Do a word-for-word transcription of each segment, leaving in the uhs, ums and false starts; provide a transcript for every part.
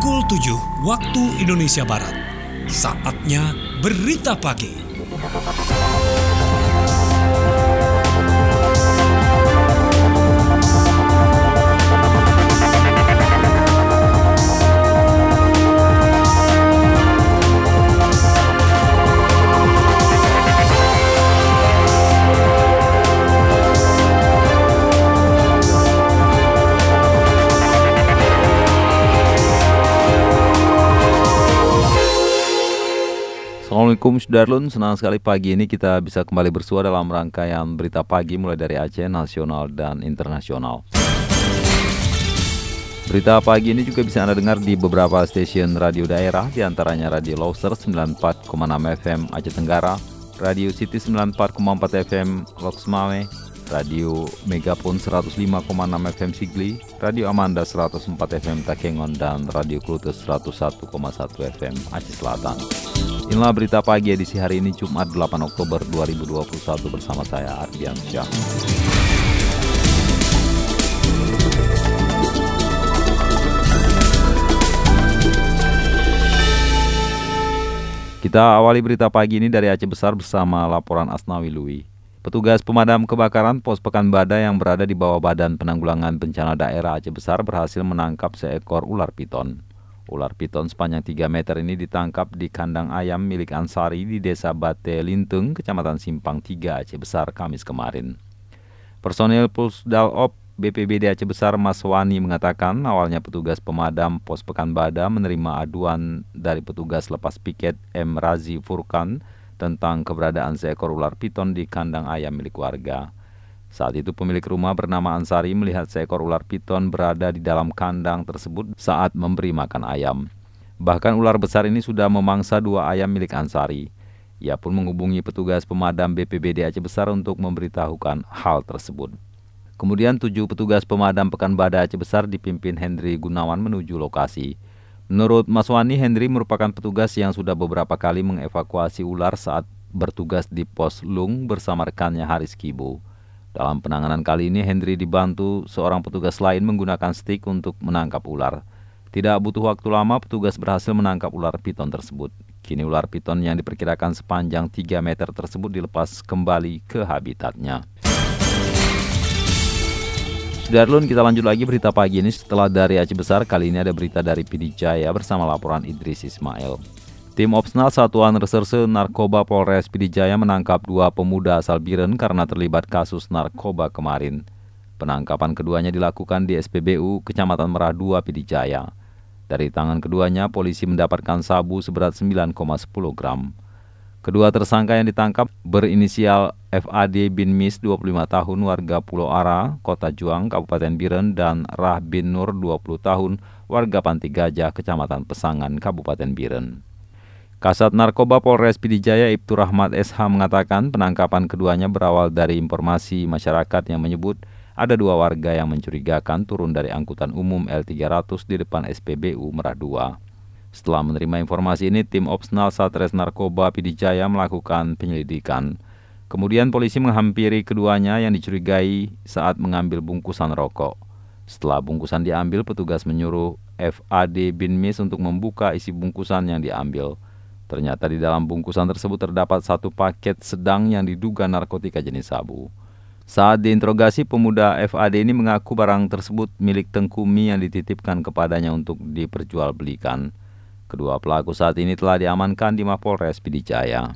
Pukul tujuh waktu Indonesia Barat. Saatnya berita pagi. Assalamualaikum Sudarlun, senang sekali pagi ini kita bisa kembali bersua dalam rangkaian berita pagi mulai dari Aceh, nasional dan internasional. Berita pagi ini juga bisa Anda dengar di beberapa stasiun radio daerah, diantaranya Radio Loser sembilan puluh empat koma enam F M Aceh Tenggara, Radio City sembilan puluh empat koma empat F M Loks Mame, Radio Megapon seratus lima koma enam F M Sigli, Radio Amanda seratus empat F M Takengon, dan Radio Klutus seratus satu koma satu F M Aceh Selatan. Inilah berita pagi edisi hari ini Jumat delapan Oktober dua ribu dua puluh satu bersama saya Ardian Syah. Kita awali berita pagi ini dari Aceh Besar bersama laporan Asnawi Lui. Petugas pemadam kebakaran Pos Pekanbada yang berada di bawah Badan Penanggulangan Bencana Daerah Aceh Besar berhasil menangkap seekor ular piton. Ular piton sepanjang tiga meter ini ditangkap di kandang ayam milik Ansari di Desa Bate Lintung, Kecamatan Simpang tiga, Aceh Besar, Kamis kemarin. Personil Pusdalop B P B D Aceh Besar Mas Wani mengatakan awalnya petugas pemadam Pos Pekanbada menerima aduan dari petugas lepas piket M. Razi Furkan tentang keberadaan seekor ular piton di kandang ayam milik warga. Saat itu pemilik rumah bernama Ansari melihat seekor ular piton berada di dalam kandang tersebut saat memberi makan ayam. Bahkan ular besar ini sudah memangsa dua ayam milik Ansari. Ia pun menghubungi petugas pemadam B P B D Aceh Besar untuk memberitahukan hal tersebut. Kemudian tujuh petugas pemadam Pekanbada Aceh Besar dipimpin Hendri Gunawan menuju lokasi. Menurut Mas Wani, Hendri merupakan petugas yang sudah beberapa kali mengevakuasi ular saat bertugas di Pos Lung bersama rekannya Haris Kibo. Dalam penanganan kali ini, Hendri dibantu seorang petugas lain menggunakan stik untuk menangkap ular. Tidak butuh waktu lama, petugas berhasil menangkap ular piton tersebut. Kini ular piton yang diperkirakan sepanjang tiga meter tersebut dilepas kembali ke habitatnya. Sudarlun, kita lanjut lagi berita pagi ini setelah dari Aceh Besar. Kali ini ada berita dari P D Jaya bersama laporan Idris Ismail. Tim Opsnal Satuan Reserse Narkoba Polres P D Jaya menangkap dua pemuda asal Biren karena terlibat kasus narkoba kemarin. Penangkapan keduanya dilakukan di S P B U Kecamatan Merah dua P D Jaya. Dari tangan keduanya, polisi mendapatkan sabu seberat sembilan koma satu gram. Kedua tersangka yang ditangkap berinisial F A D bin Mis, dua puluh lima tahun, warga Pulau Ara, Kota Juang, Kabupaten Biren, dan Rah bin Nur, dua puluh tahun, warga Panti Gajah, Kecamatan Pesangan, Kabupaten Biren. Kasat Narkoba Polres P D Jaya Ibtu Rahmat S H mengatakan penangkapan keduanya berawal dari informasi masyarakat yang menyebut ada dua warga yang mencurigakan turun dari angkutan umum L tiga ratus di depan S P B U Merah dua. Setelah menerima informasi ini, tim Opsnal Satres Narkoba P D Jaya melakukan penyelidikan. Kemudian polisi menghampiri keduanya yang dicurigai saat mengambil bungkusan rokok. Setelah bungkusan diambil, petugas menyuruh F A D bin Mis untuk membuka isi bungkusan yang diambil. Ternyata di dalam bungkusan tersebut terdapat satu paket sedang yang diduga narkotika jenis sabu. Saat diinterogasi, pemuda F A D ini mengaku barang tersebut milik Tengku Mi yang dititipkan kepadanya untuk diperjualbelikan. Kedua pelaku saat ini telah diamankan di Mapolres P D Jaya.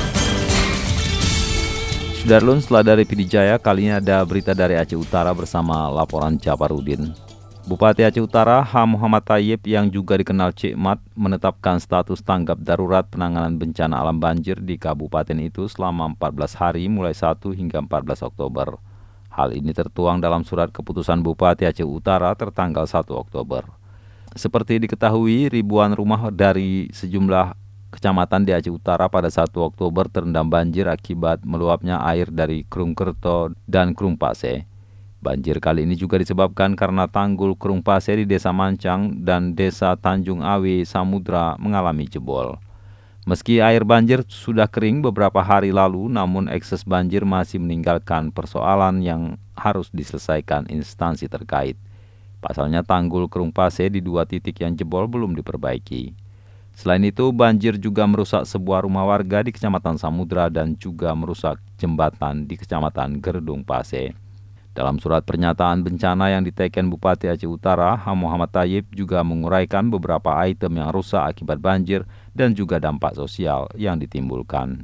Sudarlun, setelah dari P D Jaya, kali ini ada berita dari Aceh Utara bersama laporan Jabarudin. Bupati Aceh Utara H. Muhammad Tayyib yang juga dikenal Cik Mat menetapkan status tanggap darurat penanganan bencana alam banjir di kabupaten itu selama empat belas hari mulai satu hingga empat belas Oktober. Hal ini tertuang dalam surat keputusan Bupati Aceh Utara tertanggal satu Oktober. Seperti diketahui, ribuan rumah dari sejumlah kecamatan di Aceh Utara pada satu Oktober terendam banjir akibat meluapnya air dari Krungkerto dan Krungpase. Banjir kali ini juga disebabkan karena tanggul Krungpase di Desa Mancang dan Desa Tanjung Awi Samudra mengalami jebol. Meski air banjir sudah kering beberapa hari lalu, namun ekses banjir masih meninggalkan persoalan yang harus diselesaikan instansi terkait. Pasalnya tanggul Kerung Pase di dua titik yang jebol belum diperbaiki. Selain itu, banjir juga merusak sebuah rumah warga di Kecamatan Samudra dan juga merusak jembatan di Kecamatan Gerdung Pase. Dalam surat pernyataan bencana yang diteken Bupati Aceh Utara, H. Muhammad Tayyib juga menguraikan beberapa item yang rusak akibat banjir dan juga dampak sosial yang ditimbulkan.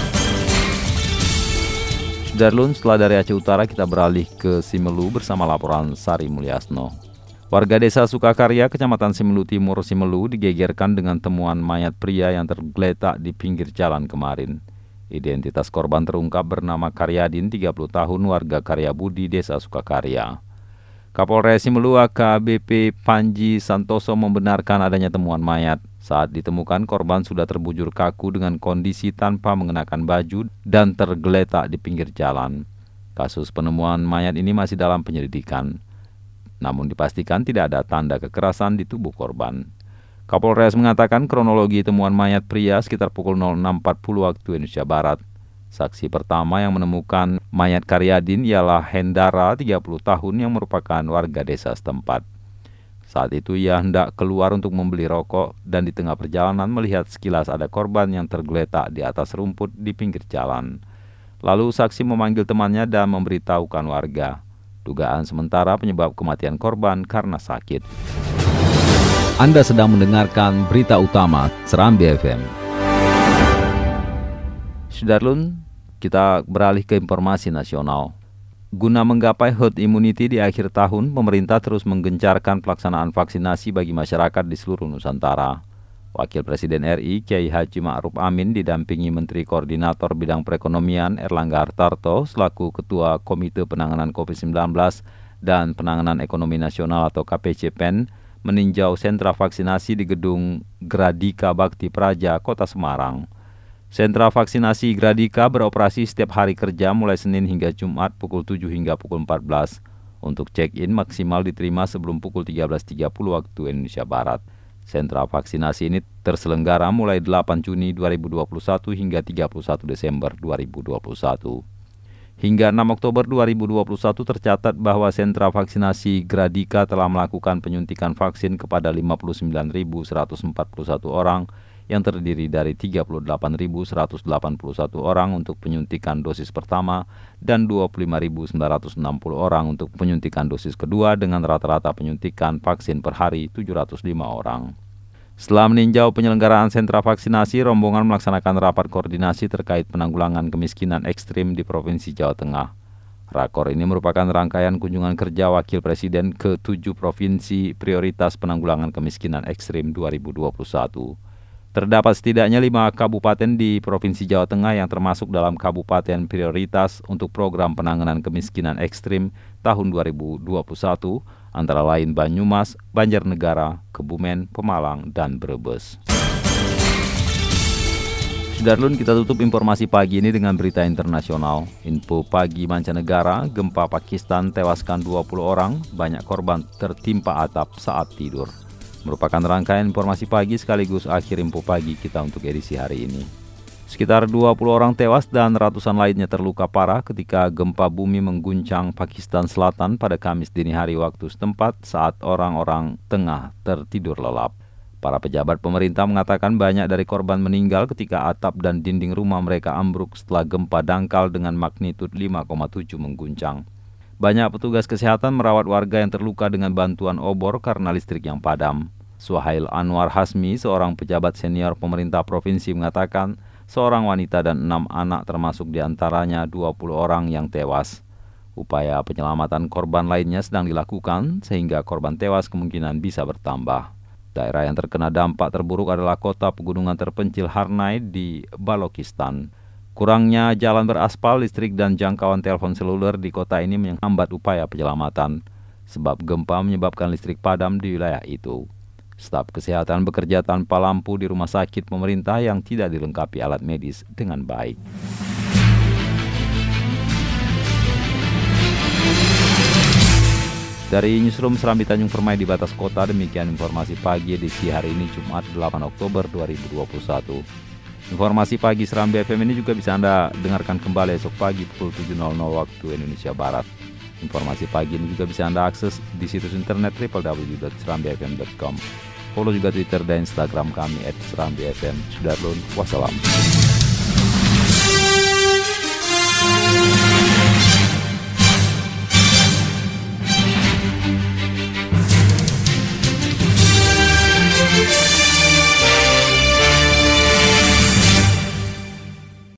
Darlun, setelah dari Aceh Utara kita beralih ke Simelu bersama laporan Sari Mulyasno. Warga desa Sukakarya, Kecamatan Simelu Timur, Simelu digegerkan dengan temuan mayat pria yang tergeletak di pinggir jalan kemarin. Identitas korban terungkap bernama Karyadin, tiga puluh tahun, warga Karyabudi, desa Sukakarya. Kapolres Simelu A K B P Panji Santoso membenarkan adanya temuan mayat. Saat ditemukan, korban sudah terbujur kaku dengan kondisi tanpa mengenakan baju dan tergeletak di pinggir jalan. Kasus penemuan mayat ini masih dalam penyelidikan. Namun dipastikan tidak ada tanda kekerasan di tubuh korban. Kapolres mengatakan kronologi temuan mayat pria sekitar pukul nol enam empat puluh waktu Indonesia Barat. Saksi pertama yang menemukan mayat Karyadin ialah Hendara, tiga puluh tahun, yang merupakan warga desa setempat. Saat itu ia hendak keluar untuk membeli rokok dan di tengah perjalanan melihat sekilas ada korban yang tergeletak di atas rumput di pinggir jalan. Lalu saksi memanggil temannya dan memberitahukan warga. Dugaan sementara penyebab kematian korban karena sakit. Anda sedang mendengarkan berita utama Serambi F M. Sudarlun, kita beralih ke informasi nasional. Guna menggapai herd immunity di akhir tahun, pemerintah terus menggencarkan pelaksanaan vaksinasi bagi masyarakat di seluruh Nusantara. Wakil Presiden R I Kiai Haji Ma'ruf Amin didampingi Menteri Koordinator Bidang Perekonomian Erlangga Hartarto selaku Ketua Komite Penanganan covid sembilan belas dan Penanganan Ekonomi Nasional atau K P C P E N meninjau sentra vaksinasi di gedung Gradika Bakti Praja, Kota Semarang. Sentra vaksinasi Gradika beroperasi setiap hari kerja mulai Senin hingga Jumat pukul tujuh hingga pukul empat belas. Untuk check-in maksimal diterima sebelum pukul tiga belas tiga puluh waktu Indonesia Barat. Sentra vaksinasi ini terselenggara mulai delapan Juni dua ribu dua puluh satu hingga tiga puluh satu Desember dua ribu dua puluh satu. Hingga enam Oktober dua ribu dua puluh satu tercatat bahwa sentra vaksinasi Gradika telah melakukan penyuntikan vaksin kepada lima puluh sembilan ribu seratus empat puluh satu orang yang terdiri dari tiga puluh delapan ribu seratus delapan puluh satu orang untuk penyuntikan dosis pertama dan dua puluh lima ribu sembilan ratus enam puluh orang untuk penyuntikan dosis kedua dengan rata-rata penyuntikan vaksin per hari tujuh ratus lima orang. Setelah meninjau penyelenggaraan sentra vaksinasi, rombongan melaksanakan rapat koordinasi terkait penanggulangan kemiskinan ekstrim di Provinsi Jawa Tengah. Rakor ini merupakan rangkaian kunjungan kerja Wakil Presiden ke tujuh Provinsi Prioritas Penanggulangan Kemiskinan Ekstrim dua ribu dua puluh satu. Terdapat setidaknya lima kabupaten di Provinsi Jawa Tengah yang termasuk dalam kabupaten prioritas untuk program penanganan kemiskinan ekstrim tahun dua ribu dua puluh satu, antara lain Banyumas, Banjarnegara, Kebumen, Pemalang, dan Brebes. Sudarlun, kita tutup informasi pagi ini dengan berita internasional. Info pagi mancanegara, gempa Pakistan tewaskan dua puluh orang, banyak korban tertimpa atap saat tidur. Merupakan rangkaian informasi pagi sekaligus akhir info pagi kita untuk edisi hari ini. Sekitar dua puluh orang tewas dan ratusan lainnya terluka parah ketika gempa bumi mengguncang Pakistan Selatan pada Kamis dini hari waktu setempat saat orang-orang tengah tertidur lelap. Para pejabat pemerintah mengatakan banyak dari korban meninggal ketika atap dan dinding rumah mereka ambruk setelah gempa dangkal dengan magnitud lima koma tujuh mengguncang. Banyak petugas kesehatan merawat warga yang terluka dengan bantuan obor karena listrik yang padam. Suhail Anwar Hasmi, seorang pejabat senior pemerintah provinsi, mengatakan seorang wanita dan enam anak termasuk diantaranya dua puluh orang yang tewas. Upaya penyelamatan korban lainnya sedang dilakukan sehingga korban tewas kemungkinan bisa bertambah. Daerah yang terkena dampak terburuk adalah kota pegunungan terpencil Harnai di Balochistan. Kurangnya jalan beraspal, listrik, dan jangkauan telepon seluler di kota ini menghambat upaya penyelamatan, sebab gempa menyebabkan listrik padam di wilayah itu. Staf kesehatan bekerja tanpa lampu di rumah sakit pemerintah yang tidak dilengkapi alat medis dengan baik. Dari Newsroom Serambi Tanjung Permai di Batas Kota, demikian informasi pagi edisi hari ini Jumat delapan Oktober dua ribu dua puluh satu. Informasi pagi Serambi F M ini juga bisa Anda dengarkan kembali esok pagi pukul tujuh waktu Indonesia Barat. Informasi pagi ini juga bisa Anda akses di situs internet w w w dot serambi f m dot com. Follow juga Twitter dan Instagram kami et serambi f m. Sudarlun, wassalam.